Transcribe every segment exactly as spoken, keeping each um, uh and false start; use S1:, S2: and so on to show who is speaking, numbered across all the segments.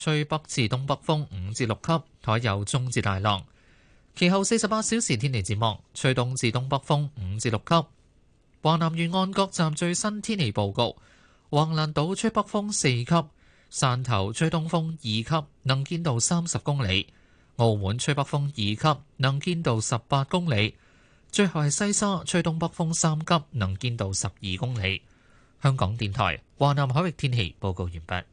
S1: 吹北至東北風五至六級，海有中至大浪。其後四十八小時天氣展望，吹東至東北風五至六級。華南沿岸各站最新天氣報告：橫瀾島吹北風四級，汕頭吹東風二級，能見度三十公里；澳門吹北風二級，能見度十八公里。最後係西沙吹東北風三級，能見度十二公里。香港電台華南海域天氣報告完畢。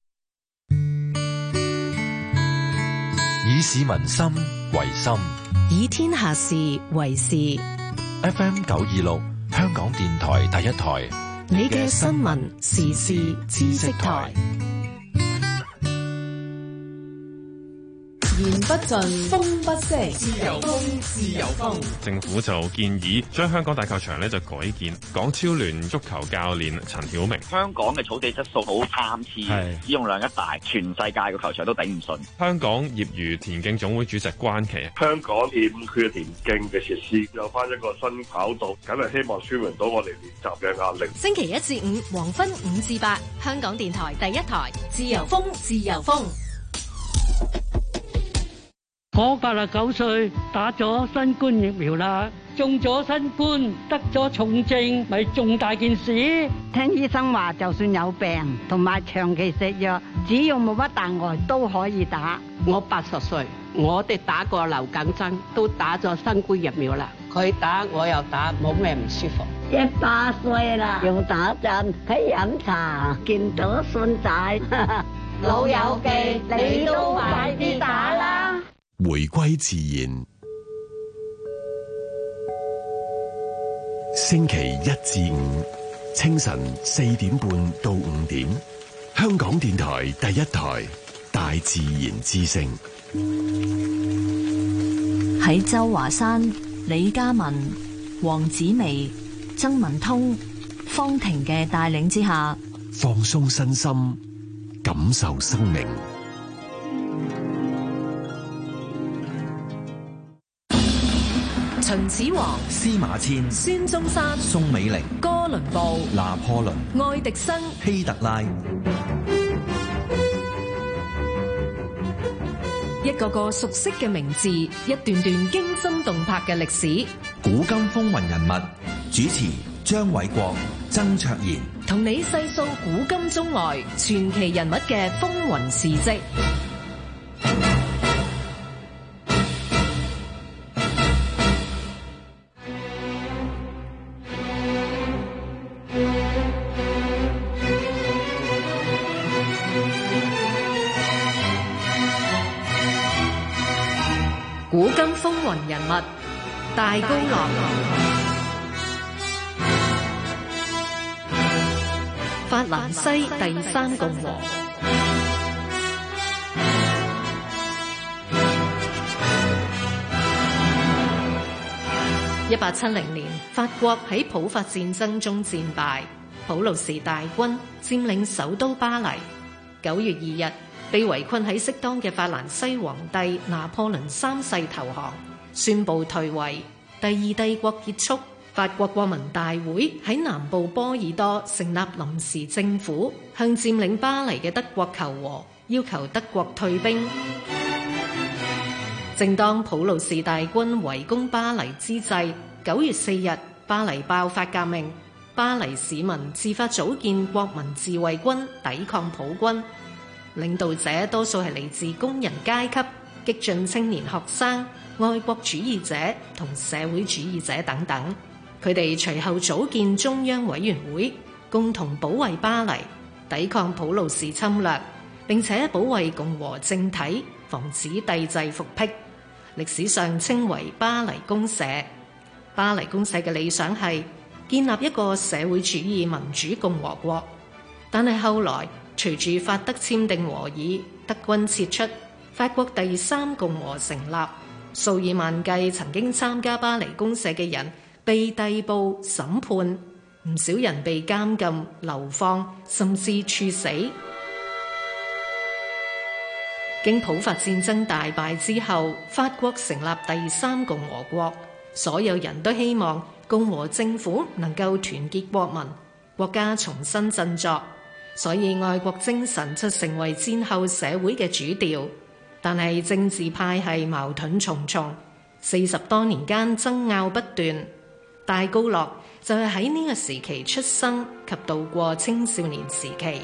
S2: 以市民心為心，
S3: 以天下事為事。
S2: F M 九二六，香港電台第一台，
S3: 你嘅新聞時事知識台。
S4: 言不盡，風不息，自由風，自由風。
S5: 政府就建議將香港大球場咧就改建。港超聯足球教練陳曉明：
S6: 香港嘅草地質素好參差，使用量一大，全世界嘅球場都頂唔順。
S5: 香港業餘田徑總會主席關琪：
S7: 香港欠缺田徑嘅設施，有翻一個新跑道，梗係希望舒緩到我哋練習嘅壓力。
S3: 星期一至五黃昏五至八，香港電台第一台，自由風，自由風。
S8: 我八十九歲，打咗新冠疫苗啦，中咗新冠，得咗重症，咪重大件事。
S9: 聽醫生話，就算有病同埋長期食藥，只要冇乜大礙都可以打。
S10: 我八十歲，我哋打過流感針，都打咗新冠疫苗啦。佢打我又打，冇咩唔舒服。
S9: 一百歲啦，又打針，喺飲茶，見到孫仔，
S4: 老友記，你都快啲打啦！
S11: 回歸自然，星期一至五清晨四點半到五點，香港電台第一台大自然之聲。
S12: 喺周華山、李嘉文、黃子薇、曾文通、方婷嘅帶領之下，
S11: 放鬆身心，感受生命。
S3: 秦始皇、
S13: 司馬遷、
S3: 孫中山、
S13: 宋美齡、
S3: 哥倫布、
S13: 拿破崙、
S3: 愛迪生、
S13: 希特拉，
S3: 一個個熟悉嘅名字，一段段驚心動魄嘅歷史。
S13: 古今風雲人物，主持張偉國、曾卓賢，
S3: 同你細數古今中外傳奇人物嘅風雲事跡。古今風雲人物，大高浪。法蘭西第三共和。一八七零年，法國喺普法戰爭中戰敗，普魯士大軍佔領首都巴黎。九月二日，被圍困喺適當嘅法蘭西皇帝拿破崙三世投降，宣布退位。第二帝國結束，法國國民大會喺南部波爾多成立臨時政府，向佔領巴黎嘅德國求和，要求德國退兵。正當普魯士大軍圍攻巴黎之際，九月四日，巴黎爆發革命，巴黎市民自發組建國民自衛軍抵抗普軍。領導者多數係嚟自工人階級、激進青年學生、愛國主義者同社會主義者等等。佢哋隨後組建中央委員會，共同保衛巴黎，抵抗普魯士侵略，並且保衛共和政體，防止帝制復辟。歷史上稱為巴黎公社。巴黎公社嘅理想係建立一個社會主義民主共和國，但係後來隨住法德簽訂和議，德軍撤出，法國第三共和成立，數以萬計曾經參加巴黎公社嘅人被逮捕審判，唔少人被監禁、流放，甚至處死。經普法戰爭大敗之後，法國成立第三共和國，所有人都希望共和政府能夠團結國民，國家重新振作。 所以愛國精神就成為戰後社會嘅主調。但係政治派系矛盾重重，四十多年間爭拗不斷。戴高樂就係喺呢個時期出生及度過青少年時期。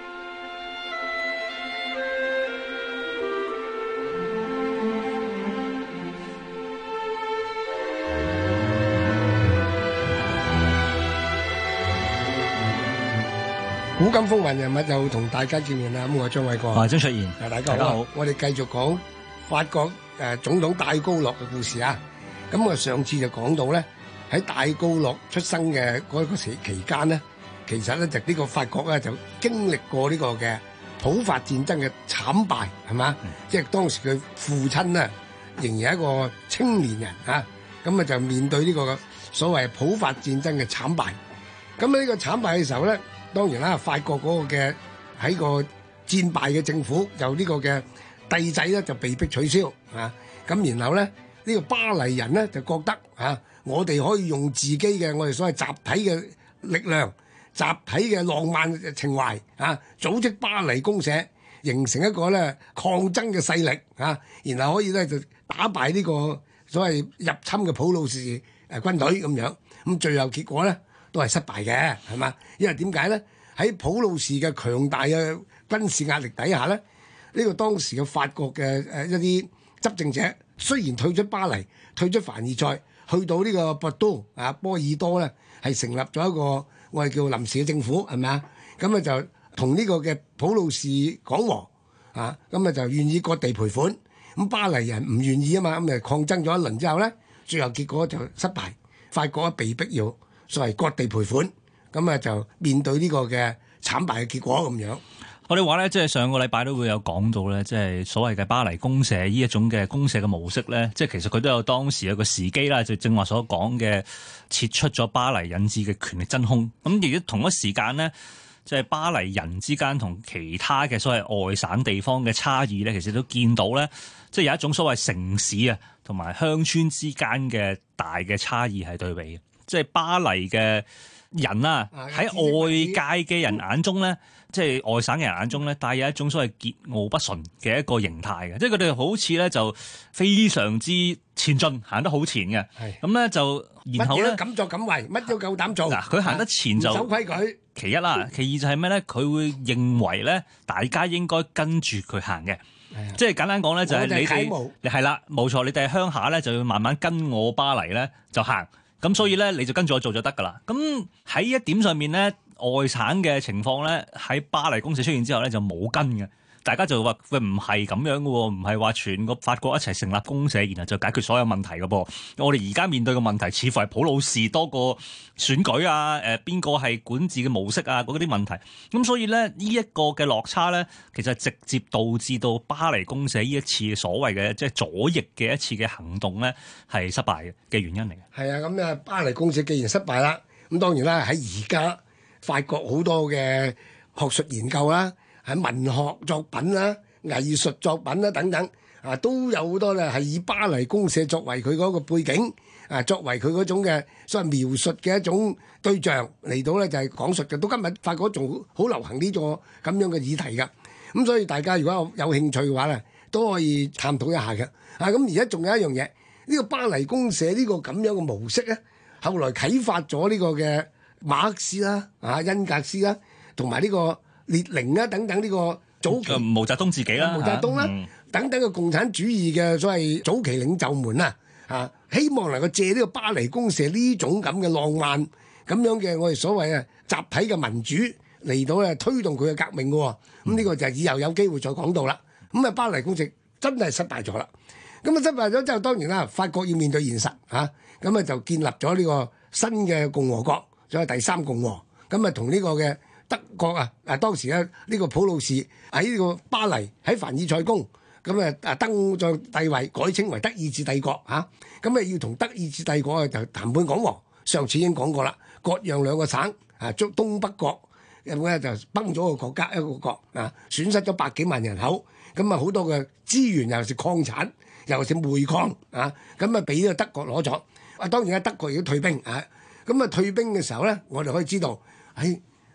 S14: 古今風雲人物就同大家見面啦。咁我係張偉國，
S15: 我係張卓賢。
S14: 大家好，大家好。我哋繼續講法國誒總統戴高樂嘅故事啊。咁我上次就講到咧，喺戴高樂出生嘅嗰個時期間咧，其實咧就呢個法國咧就經歷過呢個嘅普法戰爭嘅慘敗，係嘛？嗯、即係當時佢父親咧仍然係一個青年人啊，咁啊就面對呢個所謂普法戰爭嘅慘敗。咁喺呢個慘敗嘅時候咧，當然啦，法國嗰個嘅喺個戰敗嘅政府，就呢個嘅帝制咧就被迫取消啊。咁然後咧呢、呢個巴黎人咧就覺得啊，我哋可以用自己嘅我哋所謂集體嘅力量、集體嘅浪漫情懷啊，組織巴黎公社，形成一個咧抗爭嘅勢力啊，然後可以咧就打敗呢個所謂入侵嘅普魯士誒軍隊咁樣。咁最後結果咧都係失敗嘅，係嘛？因為點解咧？喺普魯士嘅強大嘅軍事壓力底下咧，呢、呢個當時嘅法國嘅誒一啲執政者，雖然退出巴黎、退出凡爾賽，去到呢個博都啊波爾多咧，係成立咗一個我哋叫臨時嘅政府，係咪啊？咁啊就同呢個嘅普魯士講和啊，咁啊就願意割地賠款。咁巴黎人唔願意啊嘛，咁就抗爭咗一輪之後咧，最後結果就失敗，法國被逼要所謂割地賠款。咁啊，就面對呢個嘅慘敗嘅結果咁樣。
S15: 我哋話咧，即係上個禮拜都會有講到咧，即係所謂嘅巴黎公社呢一種嘅公社嘅模式咧，即係其實佢都有當時有個時機啦，就正話所講嘅撤出咗巴黎引致嘅權力真空。咁而家同一時間咧，即係巴黎人之間同其他嘅所謂外省地方嘅差異咧，其實都見到咧，即係有一種所謂城市啊同埋鄉村之間嘅大嘅差異係對比嘅，即係巴黎嘅人啊，喺外界嘅人眼中咧，即係外省嘅人眼中咧，帶有一種所謂桀驁不馴嘅一個形態嘅，即係佢哋好似咧就非常之前進，行得好前嘅。咁咧就然後咧
S14: 敢作敢為，乜都夠膽做。
S15: 嗱，佢行得前就
S14: 守規矩，
S15: 其一啦，其二就係咩咧？佢會認為咧，大家應該跟住佢行嘅。即係簡單講咧，就係你哋係啦，冇錯，你哋喺鄉下咧就要慢慢跟我巴黎咧就行。咁所以咧，你就跟住我做就得噶啦。咁喺一點上面咧，外省嘅情況咧，喺巴黎公社出現之後咧，就冇跟嘅。大家就話喂，唔係咁樣嘅喎，唔係話全個法國一齊成立公社，然後就解決所有問題嘅噃。我哋而家面對嘅問題，似乎係普魯士多過選舉啊，誒邊個係管治嘅模式啊，嗰啲問題。咁所以咧，呢一個嘅落差咧，其實直接導致到巴黎公社呢一次所謂嘅即係左翼嘅一次嘅行動咧，係失敗嘅嘅原因嚟嘅。
S14: 係啊，咁啊，巴黎公社既然失敗啦，咁當然啦，喺而家法國好多嘅學術研究啦。喺文學作品啦、藝術作品啦等等啊，都有好多咧係以巴黎公社作為佢嗰個背景啊，作為佢嗰種嘅所謂描述嘅一種對象嚟到咧，就係講述嘅。到今日法國仲好流行呢個咁樣嘅議題㗎。咁所以大家如果有有興趣嘅話咧，都可以探討一下嘅。啊，咁而家仲有一樣嘢，呢個巴黎公社呢個咁樣嘅模式咧，後來啟發咗呢個嘅馬克思啦、啊恩格斯啦，同埋呢個列寧啊等等呢個早期
S15: 毛澤東自己啦，
S14: 毛澤東啦、嗯、等等嘅共產主義嘅所謂早期領袖們啊，啊希望能夠借呢個巴黎公社呢種咁嘅浪漫咁樣嘅我哋所謂啊集體嘅民主嚟到咧推動佢嘅革命嘅喎，咁、嗯、呢、這個就係以後有機會再講到啦。咁啊巴黎公社真係失敗咗啦，咁啊失敗咗之後當然啦，法國要面對現實嚇，咁啊就建立咗呢個新嘅共和國，所謂第三共和，咁啊同呢個嘅德國啊，啊當時咧呢個普魯士喺呢個巴黎喺凡爾賽宮咁啊啊登上帝位，改稱為德意志帝國嚇，咁啊要同德意志帝國啊就談判講和。上次已經講過啦，割讓兩個省啊，將東北國咁咧就崩咗個國家一個國啊，損失咗百幾萬人口，咁啊好多嘅資源又是礦產，又是煤礦啊，咁啊俾呢個德國攞咗。啊當然啊德國亦都退兵啊，咁啊退兵嘅時候咧，我哋可以知道喺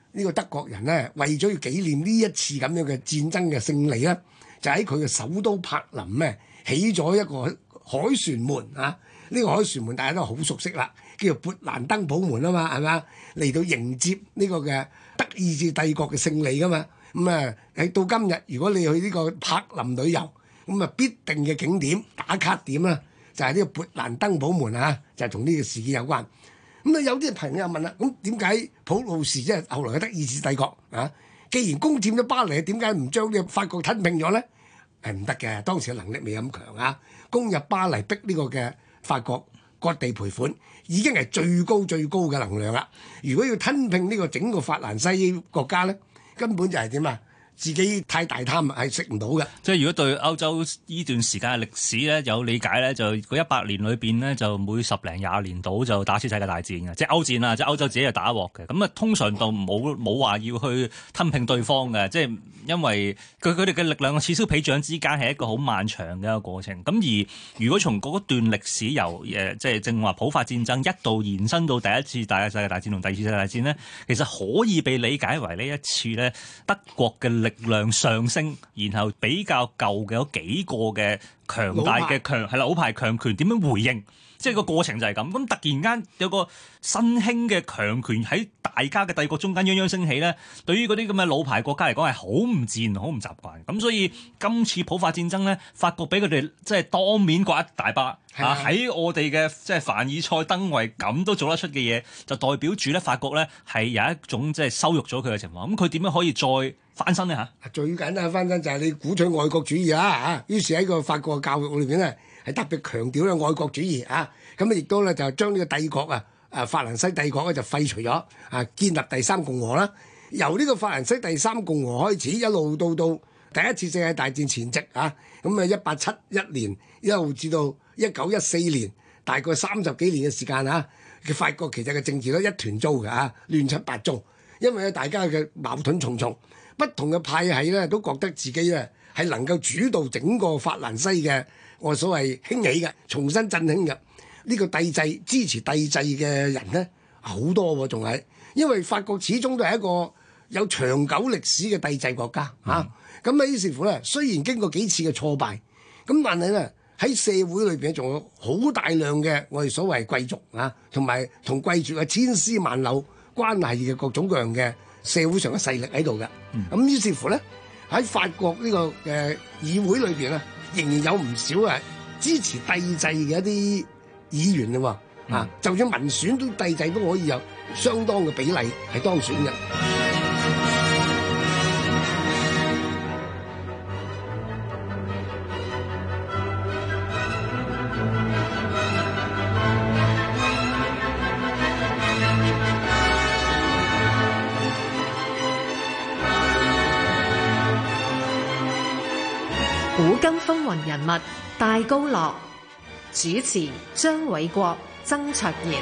S14: 呢個德國人咧，為咗要紀念呢一次咁樣嘅戰爭嘅勝利咧，就喺佢嘅首都柏林咧起咗一個凱旋門啊！呢、這個凱旋門大家都好熟悉啦，叫做勃蘭登堡門啊嘛，係咪？嚟到迎接呢個嘅德意志帝國嘅勝利噶嘛。咁啊喺到今日，如果你去呢個柏林旅遊，咁啊必定嘅景點打卡點啦，就係、是、呢個勃蘭登堡門啊，就係同呢個事件有關。咁啊有啲朋友問啦，咁點解普魯士即係後來嘅德意志帝國啊？既然攻佔咗巴黎，點解唔將呢個法國吞併咗咧？係唔得嘅，當時嘅能力未咁強啊！攻入巴黎逼呢個嘅法國割地賠款，已經係最高最高嘅能量啦。如果要吞併呢個整個法蘭西國家咧，根本就係點啊？自己太大貪係食唔到嘅。
S15: 即係如果對歐洲呢段時間嘅歷史咧有理解咧，就嗰一百年裏邊咧，就每十零廿年度就打次世界大戰嘅，即係歐戰啊，即係歐洲自己就打鑊嘅。咁啊，通常就冇冇話要去吞併對方嘅，即係因為佢佢哋嘅力量嘅此消彼長之間係一個好漫長嘅一個過程。咁而如果從嗰段歷史由誒即係正話普法戰爭一度延伸到第一次大嘅世界大戰同第二次世界大戰咧，其實可以被理解為呢一次咧德國嘅力量上升，然後比較舊嘅嗰幾個嘅強大嘅強係啦老牌強權點樣回應，即係個過程就係咁。咁突然間有個新興嘅強權喺大家嘅帝國中間泱泱升起咧，對於嗰啲咁嘅老牌國家嚟講係好唔自然、好唔習慣。咁所以今次普法戰爭咧，法國俾佢哋即係當面刮一大巴啊！喺我哋嘅即係凡爾賽登圍咁都做得出嘅嘢，就代表住咧法國咧係有一種即係羞辱咗佢嘅情況。咁佢點樣可以再翻身呢？嚇？
S14: 最簡單嘅翻身就係你鼓吹愛國主義啊！嚇，於是喺個法國教育裏邊咧係特別強調咧愛國主義啊！咁啊亦都咧就將呢個帝國啊啊法蘭西帝國咧就廢除咗啊，建立第三共和啦。由呢個法蘭西第三共和開始，一路到到第一次世界大戰前夕啊，咁啊一八七一年一路至到一九一四年，大概三十幾年嘅時間啊，嘅法國其實嘅政治都一團糟嘅啊，亂七八糟，因為咧大家嘅矛盾重重。不同嘅派系咧都覺得自己咧係能夠主導整個法蘭西嘅我所謂興起嘅重新振興嘅呢個帝制，支持帝制嘅人咧好多喎，仲係因為法國始終都係一個有長久歷史嘅帝制國家嚇。咁啊於是乎咧，雖然經過幾次嘅挫敗，咁但係咧喺社會裏邊仲有好大量嘅我哋所謂貴族啊，同埋同貴族嘅千絲萬縷關係嘅各種各樣嘅社會上嘅勢力喺度嘅。咁、嗯、於是乎咧喺法國呢個嘅議會裏邊咧，仍然有唔少啊支持帝制嘅一啲議員嘅喎。啊、嗯，就算民選都帝制都可以有相當嘅比例係當選嘅。
S3: 古今風雲人物戴高樂，主持張偉國、曾卓賢。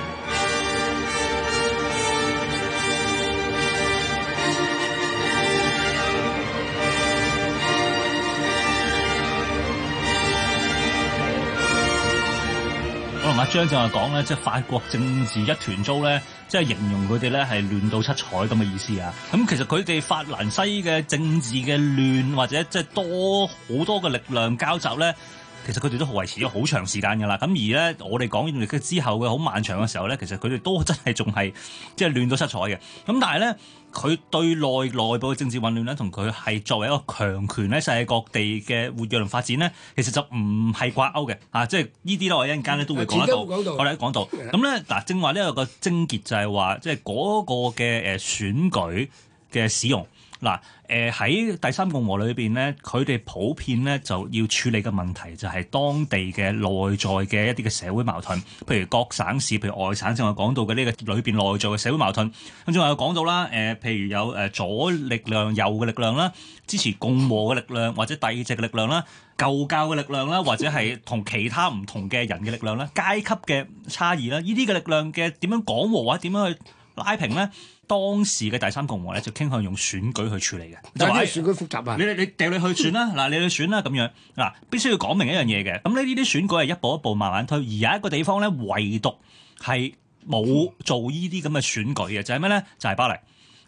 S15: 我同阿張正話講咧，即係法國政治一團糟咧，即係形容佢哋咧係亂到七彩咁嘅意思啊！咁其實佢哋法蘭西嘅政治嘅亂或者即係多好多嘅力量交集咧，其實佢哋都維持咗好長時間㗎啦。咁而咧，我哋講完佢之後嘅好漫長嘅時候咧，其實佢哋都真係仲係即係亂到七彩嘅。咁但係咧，佢對內內部嘅政治混亂咧，同佢係作為一個強權喺世界各地嘅活躍同發展咧，其實就唔係掛鈎嘅啊！即係呢啲咧，我一陣間咧都會講得到。我哋講到咁咧，嗱，正話呢有個症結就係話，即係嗰個嘅誒選舉嘅使用。嗱，誒喺第三共和裏邊咧，佢哋普遍咧就要處理嘅問題就係當地嘅內在嘅一啲嘅社會矛盾，譬如各省市，譬如外省，正話講到嘅呢個裏邊內在嘅社會矛盾。咁仲有講到啦，誒譬如有誒左力量、右嘅力量啦，支持共和嘅力量或者帝制嘅力量啦，舊教嘅力量啦，或者係同其他唔同嘅人嘅力量啦，階級嘅差異啦，呢啲嘅力量嘅點樣講和或者點樣去拉平咧？當時嘅第三共和咧就傾向用選舉去處理嘅，
S14: 就係選舉複雜啊！
S15: 你你掉你去選啦，嗱你去選啦咁樣嗱，必須要講明一樣嘢嘅。咁呢呢啲選舉係一步一步慢慢推，而有一個地方咧，唯獨係冇做呢啲咁嘅選舉嘅，就係咩咧？就係巴黎。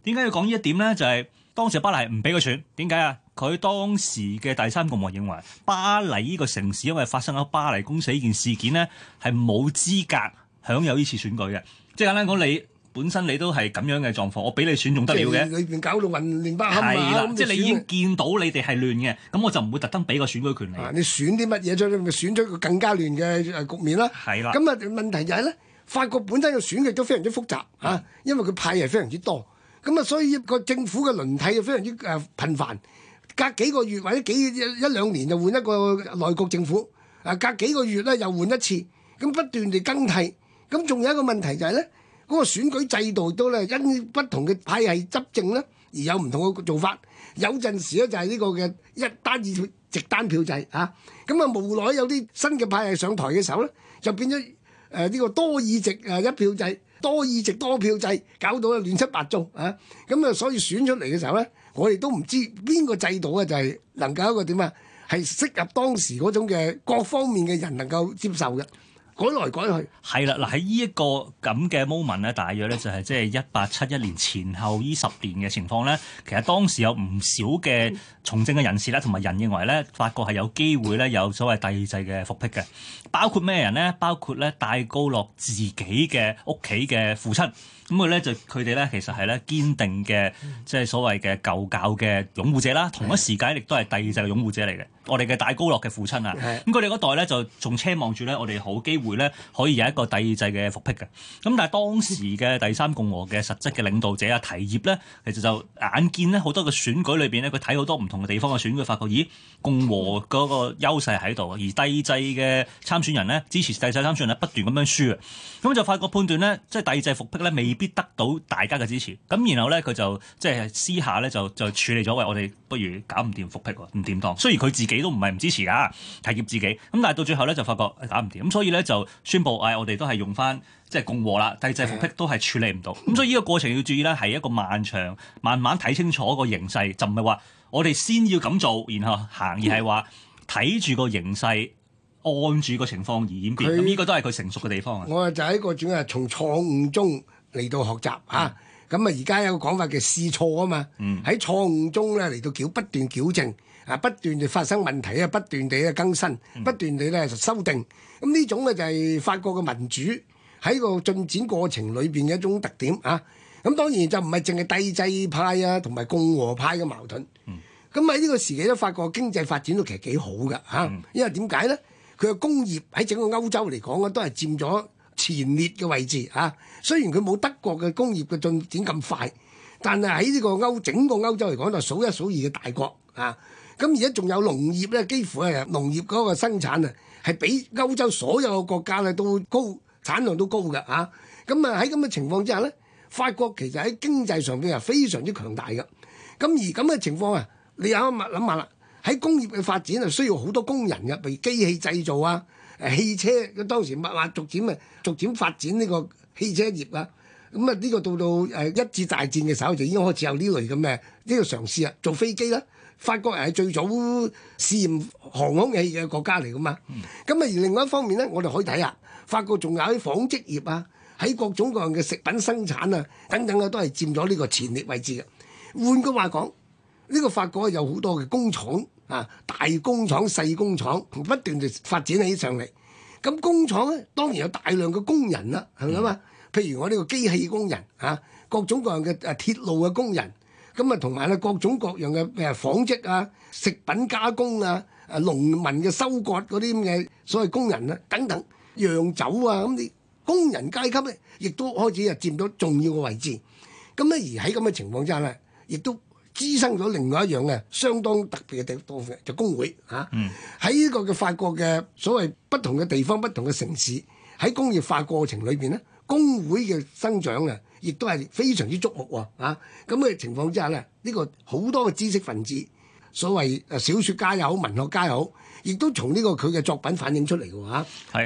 S15: 點解要講呢一點咧？就係、是、當時巴黎唔俾佢選，點解啊？佢當時嘅第三共和認為巴黎呢個城市因為發生咗巴黎公社呢件事件咧，係冇資格享有呢次選舉嘅。即係簡單講，你本身你都係咁樣嘅狀況，我俾你選仲得了嘅？
S14: 裏邊搞到混亂不堪啊！
S15: 係啦，即係你已經見到你哋係亂嘅，咁我就唔會特登俾個選舉權利。
S14: 啊，你選啲乜嘢出嚟？咪選出個更加亂嘅局面啦。
S15: 係啦。
S14: 咁啊問題就係咧，法國本身嘅選舉都非常之複雜啊，因為佢派係非常之多，咁啊所以個政府嘅輪替就非常之誒頻繁。隔幾個月或者幾一兩年就換一個內閣政府，啊隔幾個月咧又換一次，咁不斷地更替。咁仲有一個問題就係咧，嗰、那個選舉制度都咧因不同嘅派系執政咧而有唔同嘅做法。有陣時咧就係呢個嘅一單二票直單票制啊，咁啊無奈有啲新嘅派系上台嘅時候咧，就變咗誒呢個多議席誒一票制、多議席多票制，搞到啊亂七八糟啊！咁啊所以選出嚟嘅時候咧，我哋都唔知邊個制度啊，就係能夠一個點啊，係適合當時嗰種嘅各方面嘅人能夠接受嘅，改來改去。
S15: 係啦，嗱喺呢一個咁嘅 moment 咧，大約咧就係即係一八七一年前後呢十年嘅情況咧，其實當時有唔少嘅從政嘅人士咧，同埋人認為咧，法國係有機會咧有所謂帝制嘅復辟嘅，包括咩人咧？包括咧戴高樂自己嘅屋企嘅父親。咁佢咧就佢哋咧其實係咧堅定嘅，即係所謂嘅舊教嘅擁護者啦。同一時間亦都係帝制嘅擁護者嚟嘅。我哋嘅戴高樂嘅父親啊，咁佢哋嗰代咧就仲奢望住咧，我哋好機會咧可以有一個帝制嘅復辟嘅。咁但係當時嘅第三共和嘅實質嘅領導者啊，提業咧，其實就眼見咧好多嘅選舉裏邊咧，佢睇好多唔同嘅地方嘅選舉，發覺咦共和嗰個優勢喺度，而帝制嘅參選人咧，支持帝制參選人咧不斷咁樣輸啊，咁就發覺判斷咧，即係帝制復辟咧未必得到大家嘅支持，咁然後咧佢就即係私下咧就就處理咗，喂，我哋不如搞唔掂復辟喎，唔掂當。雖然佢自己都唔係唔支持㗎，提業自己，咁但係到最後咧就發覺搞唔掂，咁所以咧就宣布，誒、哎、我哋都係用翻即係共和啦，帝制復辟都係處理唔到，咁所以呢個過程要注意咧，係一個漫長，慢慢睇清楚個形勢，就唔係話我哋先要咁做，然後行，而係話睇住個形勢。按住個情況而演變，咁呢個都係佢成熟嘅地方啊！
S14: 我就喺個轉係從錯誤中嚟到學習嚇，咁啊而家有個講法叫試錯啊嘛，喺、嗯、錯誤中咧嚟到矯不斷矯正，啊不斷地發生問題啊，不斷地咧更新，嗯、不斷地咧修訂，咁呢種咧就係法國嘅民主喺個進展過程裏邊嘅一種特點啊！咁當然就唔係淨係帝制派啊同埋共和派嘅矛盾，咁喺呢個時期咧，法國經濟發展都其實幾好㗎嚇，嗯、因為點解咧？佢嘅工業喺整個歐洲嚟講咧，都係佔咗前列嘅位置嚇。雖然佢冇德國嘅工業嘅進展咁快，但係喺呢個歐整個歐洲嚟講，就數一數二嘅大國啊。咁而家仲有農業咧，幾乎係農業嗰個生產啊，係比歐洲所有嘅國家咧都高，產量都高嘅嚇。咁啊喺咁嘅情況之下咧，法國其實喺經濟上邊係非常之強大嘅。咁而咁嘅情況啊，你有諗諗下啦。喺工業嘅發展係需要好多工人嘅，譬如機器製造啊、誒汽車，當時慢慢逐漸啊逐漸發展呢個汽車業啊。咁啊呢個到到誒一次大戰嘅時候就已經開始有呢類咁嘅呢個嘗試啊。做飛機啦，法國人係最早試驗航空器嘅國家嚟噶嘛。咁啊、嗯、而另外一方面咧，我哋可以睇下法國仲有喺紡織業啊，喺各種各樣嘅食品生產啊等等啊，都係佔咗呢個前列位置嘅。換句話講，呢、這個法國有好多嘅工廠。啊！大工廠、細工廠不斷地發展起上嚟。咁工廠咧當然有大量嘅工人啦，係咪啊？譬如我呢個機器工人啊，各種各樣嘅誒鐵路嘅工人，咁啊同埋咧各種各樣嘅誒紡織啊、食品加工啊、誒農民嘅收割嗰啲咁嘅所謂工人啊等等，釀酒啊咁啲工人階級咧，亦都開始啊佔到重要嘅位置。咁咧而喺咁嘅情況之下咧，亦都滋生咗另外一樣嘅相當特別嘅地方嘅，就工會嚇。喺呢、嗯、個嘅法國嘅所謂不同嘅地方、不同嘅城市，喺工業化過程裏邊咧，工會嘅生長啊，亦都係非常之矚目喎嚇。咁嘅情況之下咧，呢、呢個好多嘅知識分子，所謂誒小説家又好、文學家又好，亦都從呢個佢嘅作品反映出嚟嘅嚇。
S15: 係啊。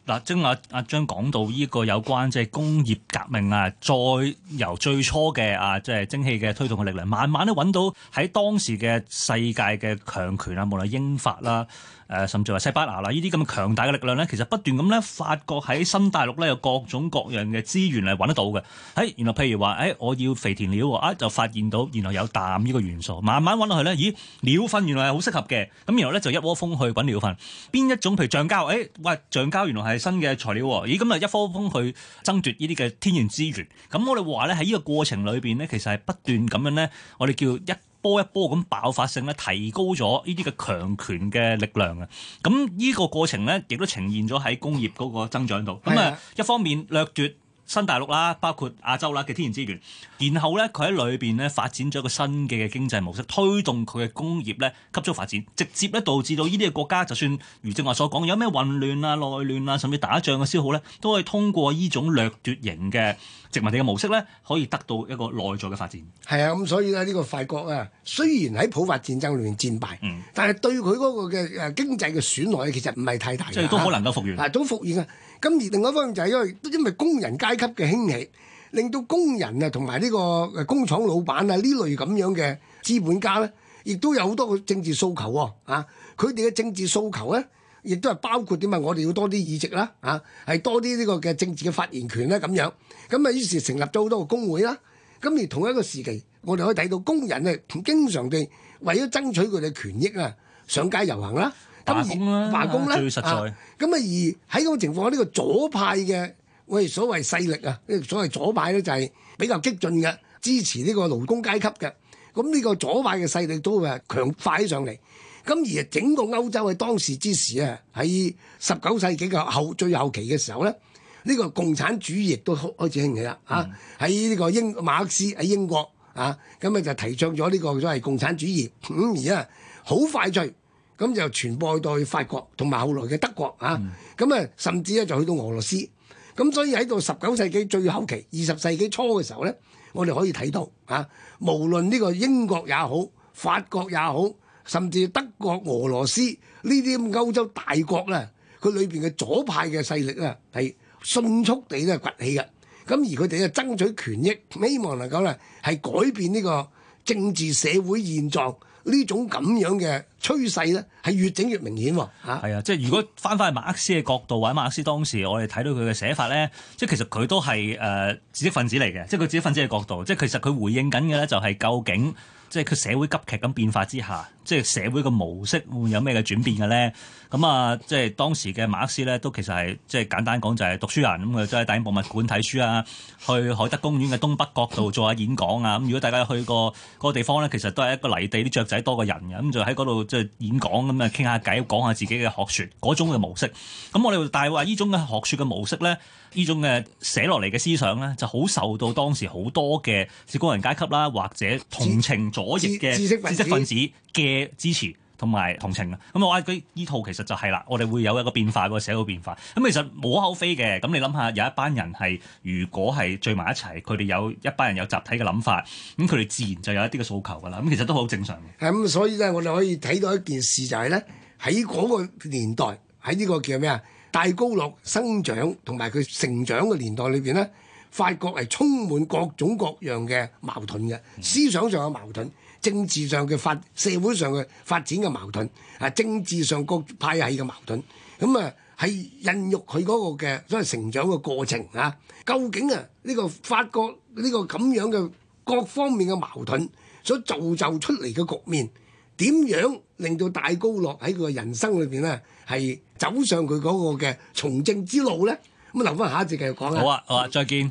S15: 嗱，正阿阿張講到呢個有關即係工業革命啊，再由最初嘅啊即係蒸汽嘅推動嘅力量，慢慢咧揾到喺當時嘅世界嘅強權啊，無論英法啦。誒甚至話西班牙啦，呢啲咁強大嘅力量咧，其實不斷咁咧，發覺喺新大陸咧有各種各樣嘅資源係揾得到嘅。喺原來譬如話，誒、哎、我要肥田料啊，就發現到原來有氮呢個元素，慢慢揾落去咧，咦料粉原來係好適合嘅，咁然後咧就一窩蜂去揾料粉。邊一種譬如橡膠，誒、哎、喂橡膠原來係新嘅材料喎，咦咁啊一窩蜂去爭奪呢啲嘅天然資源。咁我哋話咧喺呢個過程裏邊咧，其實係不斷咁樣咧，我哋叫一波一波咁爆發性咧，提高咗呢啲嘅強權嘅力量啊！咁呢個過程咧，亦都呈現咗喺工業嗰個增長度。咁啊，一方面掠奪新大陸啦，包括亞洲啦嘅天然資源，然後咧佢喺裏邊咧發展咗一個新嘅經濟模式，推動佢嘅工業咧急速發展，直接咧導致到呢啲嘅國家，就算如正話所講，有咩混亂啊、內亂啊，甚至打仗嘅消耗咧，都可以通過呢種掠奪型嘅殖民地嘅模式咧，可以得到一個內在嘅發展。
S14: 係啊，咁所以咧呢個法國啊，雖然喺普法戰爭裏面戰敗，嗯、但係對佢嗰個嘅誒經濟嘅損害其實唔係太大嘅，
S15: 即係都可能夠復原。
S14: 啊，都復原啊！咁而另外一方面就係因為因為工人階級嘅興起，令到工人啊同埋呢個誒工廠老闆啊呢類咁樣嘅資本家咧，亦都有好多個政治訴求喎啊！佢哋嘅政治訴求咧，亦都係包括點啊？我哋要多啲議席啦，啊係多啲呢個嘅政治嘅發言權啦咁樣。咁啊於是成立咗好多個工會啦。咁而同一個時期，我哋可以睇到工人咧經常地為咗爭取佢哋權益啊上街遊行啦。
S15: 罷工啦，
S14: 罷工啦，
S15: 最實在。咁啊，
S14: 而喺咁嘅情況下，呢個左派嘅我哋所謂勢力啊，呢個所謂左派咧就係比較激進嘅，支持呢個勞工階級嘅。咁呢個左派嘅勢力都誒強化起上嚟。咁而整個歐洲喺當時之時啊，喺十九世紀嘅後最後期嘅時候咧，呢個共產主義亦都開始興起啦。啊、嗯，喺呢個英馬克思喺英國啊，咁啊就提倡咗呢個所謂共產主義。咁、嗯、而家好快脆。咁就傳播到法國同埋後來嘅德國啊，咁啊、嗯、甚至咧就去到俄羅斯，咁所以喺到十九世紀最後期、二十世紀初嘅時候咧，我哋可以睇到啊，無論呢個英國也好、法國也好，甚至德國、俄羅斯呢啲咁歐洲大國咧，佢裏邊嘅左派嘅勢力咧係迅速地咧崛起嘅，咁而佢哋咧爭取權益，希望能夠咧係改變呢個政治社會現狀。呢種咁樣嘅趨勢咧，係越整越明顯喎。嚇，
S15: 係啊，即係如果翻返去馬克思嘅角度，或者馬克思當時我哋睇到佢嘅寫法咧，即係其實佢都係誒、呃、知識分子嚟嘅，即係佢知識分子嘅角度，即係其實佢回應緊嘅咧就係究竟，即係佢社會急劇咁變化之下，即係社會嘅模式會有咩嘅轉變嘅咧？咁啊，即係當時嘅馬克思咧，都其實係即係簡單講就係讀書人咁，佢即係大英博物館睇書啊，去海德公園嘅東北角度做下演講啊。咁如果大家去過嗰個地方咧，其實都係一個泥地，啲雀仔多過人嘅，咁就喺嗰度即係演講咁啊，傾下偈，講下自己嘅學説嗰種嘅模式。咁我哋但係話呢種嘅學説嘅模式咧，呢種嘅寫落嚟嘅思想咧，就好受到當時好多嘅工人階級啦，或者同情左翼嘅知識分子嘅支持。同埋同情啊，咁我話佢依套其實就係啦，我哋會有一個變化，個社會變化。咁其實無可厚非嘅。咁你諗下，有一班人係如果係聚埋一齊，佢哋有一班人有集體嘅諗法，咁佢哋自然就有一啲嘅訴求㗎啦。咁其實都好正常嘅。
S14: 係咁，所以咧，我哋可以睇到一件事就係咧，喺嗰個年代，喺呢個叫咩啊？戴高樂生長同埋佢成長嘅年代裏邊咧，法國係充滿各種各樣嘅矛盾嘅，思想上嘅矛盾。政治上嘅發，社會上嘅發展嘅矛盾，啊，政治上各派系嘅矛盾，咁啊係孕育佢嗰個嘅所謂成長嘅過程啊。究竟啊呢個法國呢個咁樣嘅各方面嘅矛盾所造就出嚟嘅局面，點樣令到戴高樂喺佢嘅人生裏邊咧係走上佢嗰個嘅從政之路咧？咁留翻下一節繼續講啊。
S15: 好啊，好啊，再見。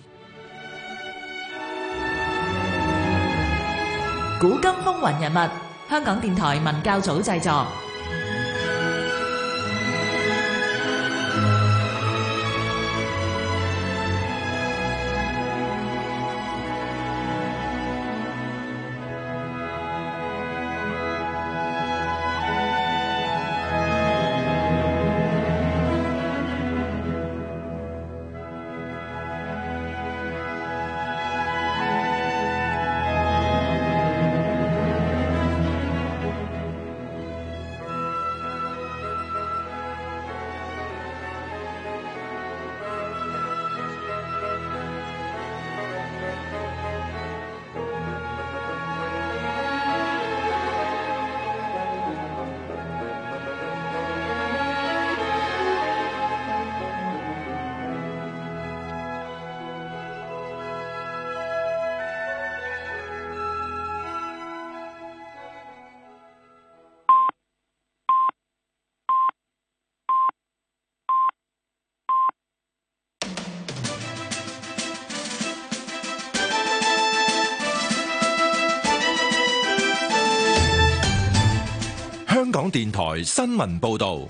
S12: 古今風雲人物，香港電台文教組製作。
S2: 電台新聞報道。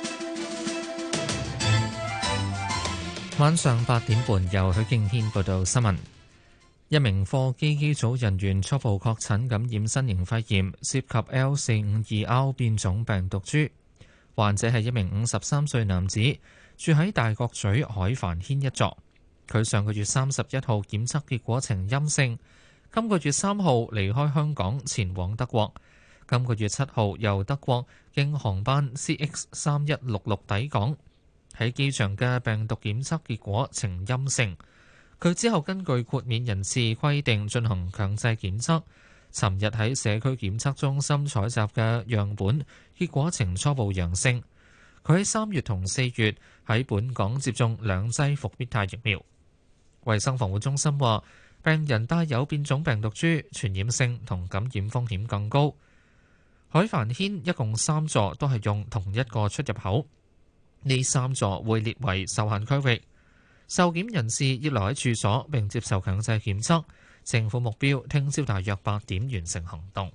S1: 晚上八點半，由許敬軒報道新聞。一名貨機機組人員初步確診感染新型肺炎，涉及 L 四五二 R 變種病毒株。患者係一名五十三歲男子，住喺大角咀海帆軒一座。佢上個月三十一號檢測結果呈陰性，今個月三號離開香港前往德國，今個月七號由德國經航班 C X 三一六六抵港。喺機場嘅病毒檢測結果呈陰性，佢之後根據豁免人士規定進行強制檢測。尋日喺社區檢測中心採集嘅樣本結果呈初步陽性。佢喺三月同四月喺本港接種兩劑復必泰疫苗。衛生防護中心話，病人帶有變種病毒株，傳染性同感染風險更高。海帆軒一共三座都係用同一個出入口。呢三座會列為受限區域，受檢人士要留喺住所並接受強制檢測。政府目標聽朝大約八點完成行動。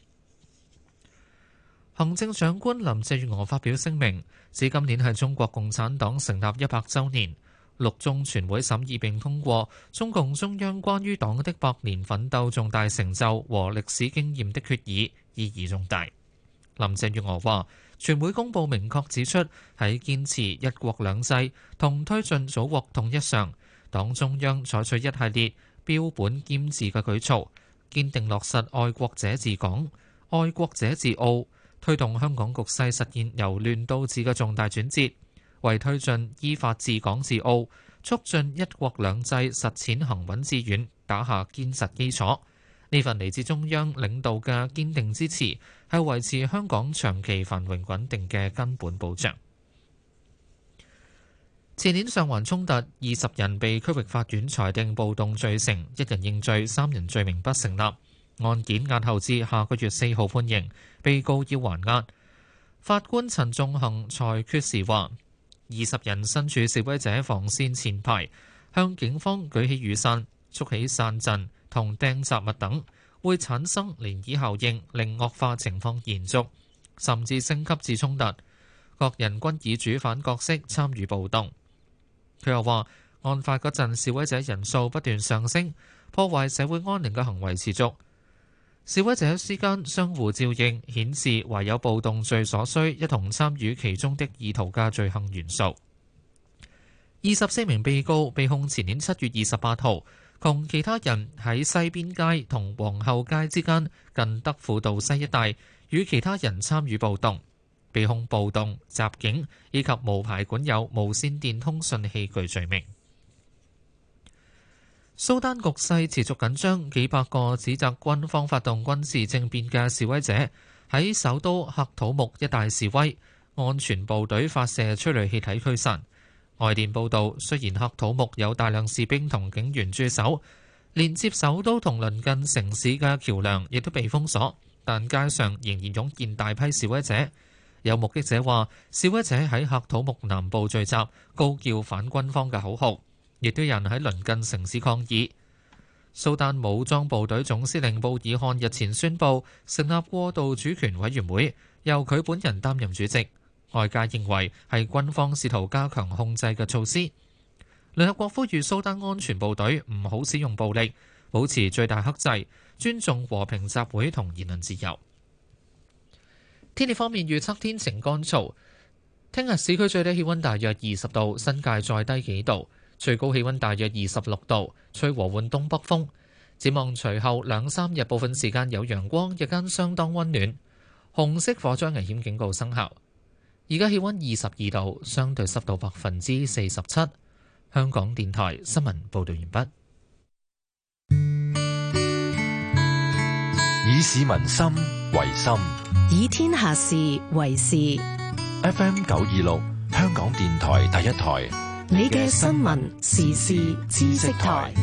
S1: 行政長官林鄭月娥發表聲明，指今年係中國共產黨成立一百週年，六中全會審議並通過中共中央關於黨的百年奮鬥重大成就和歷史經驗的決議，意義重大。林鄭月娥話，全會公報明確指出，喺堅持一國兩制同推進祖國統一上，黨中央採取一系列標本兼治嘅舉措，堅定落實愛國者治港、愛國者治澳，推動香港局勢實現由亂到治嘅重大轉折，為推進依法治港治澳、促進一國兩制實踐行穩致遠打下堅實基礎。呢份嚟自中央領導嘅堅定支持，係維持香港長期繁榮穩定嘅根本保障。前年上環衝突，二十人被區域法院裁定暴動罪成，一人認罪，三人罪名不成立。案件押後至下個月四號判刑，被告要還押。法官陳仲衡裁決時話，二十人身處示威者防線前排，向警方舉起雨傘、築起傘陣同掟雜物等，會產生漣漪效應，令惡化情況延續，甚至升級至衝突。各人均以主犯角色參與暴動。佢又話，案發嗰陣示威者人數不斷上升，破壞社會安寧嘅行為持續。示威者之間相互照應，顯示唯有暴動罪所需一同參與其中的意圖嘅罪行元素。二十四名被告被控前年七月二十八號同其他人喺西邊街同皇后街之間近德輔道西一帶與其他人參與暴動，被控暴動、襲警以及無牌管有無線電通訊器具罪名。蘇丹局勢持續緊張，幾百個指責軍方發動軍事政變嘅示威者喺首都喀土穆一帶示威，安全部隊發射催淚氣體驅散。外電報道，雖然喀土穆有大量士兵同警員駐守，連接首都同鄰近城市嘅橋梁亦都被封鎖，但街上仍然湧現大批示威者。有目擊者話，示威者喺喀土穆南部聚集，高叫反軍方嘅口號。亦都有人喺鄰近城市抗議。蘇丹武裝部隊總司令布爾漢日前宣布成立過渡主權委員會，由佢本人擔任主席。外界認為係軍方試圖加強控制嘅措施。聯合國呼籲蘇丹安全部隊唔好使用暴力，保持最大克制，尊重和平集會同言論自由。天氣方面預測天晴乾燥，聽日市區最低氣溫大約二十度，新界再低幾度。最高氣溫大約二十六度，吹和緩東北風。展望隨後兩三日部分時間有陽光，日間相當溫暖。紅色火災危險警告生效。而家氣溫二十二度，相對濕度百分之四十七。香港電台新聞報道完畢。
S2: 以市民心為心，
S3: 以天下事為事。
S2: F M 九二六，香港電台第一台。
S3: 你嘅新聞時事知識台，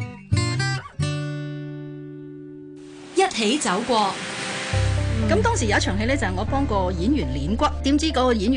S3: 一起走過。
S16: 咁當時有一場戲咧，就係我幫個演員捏骨，點知嗰個演員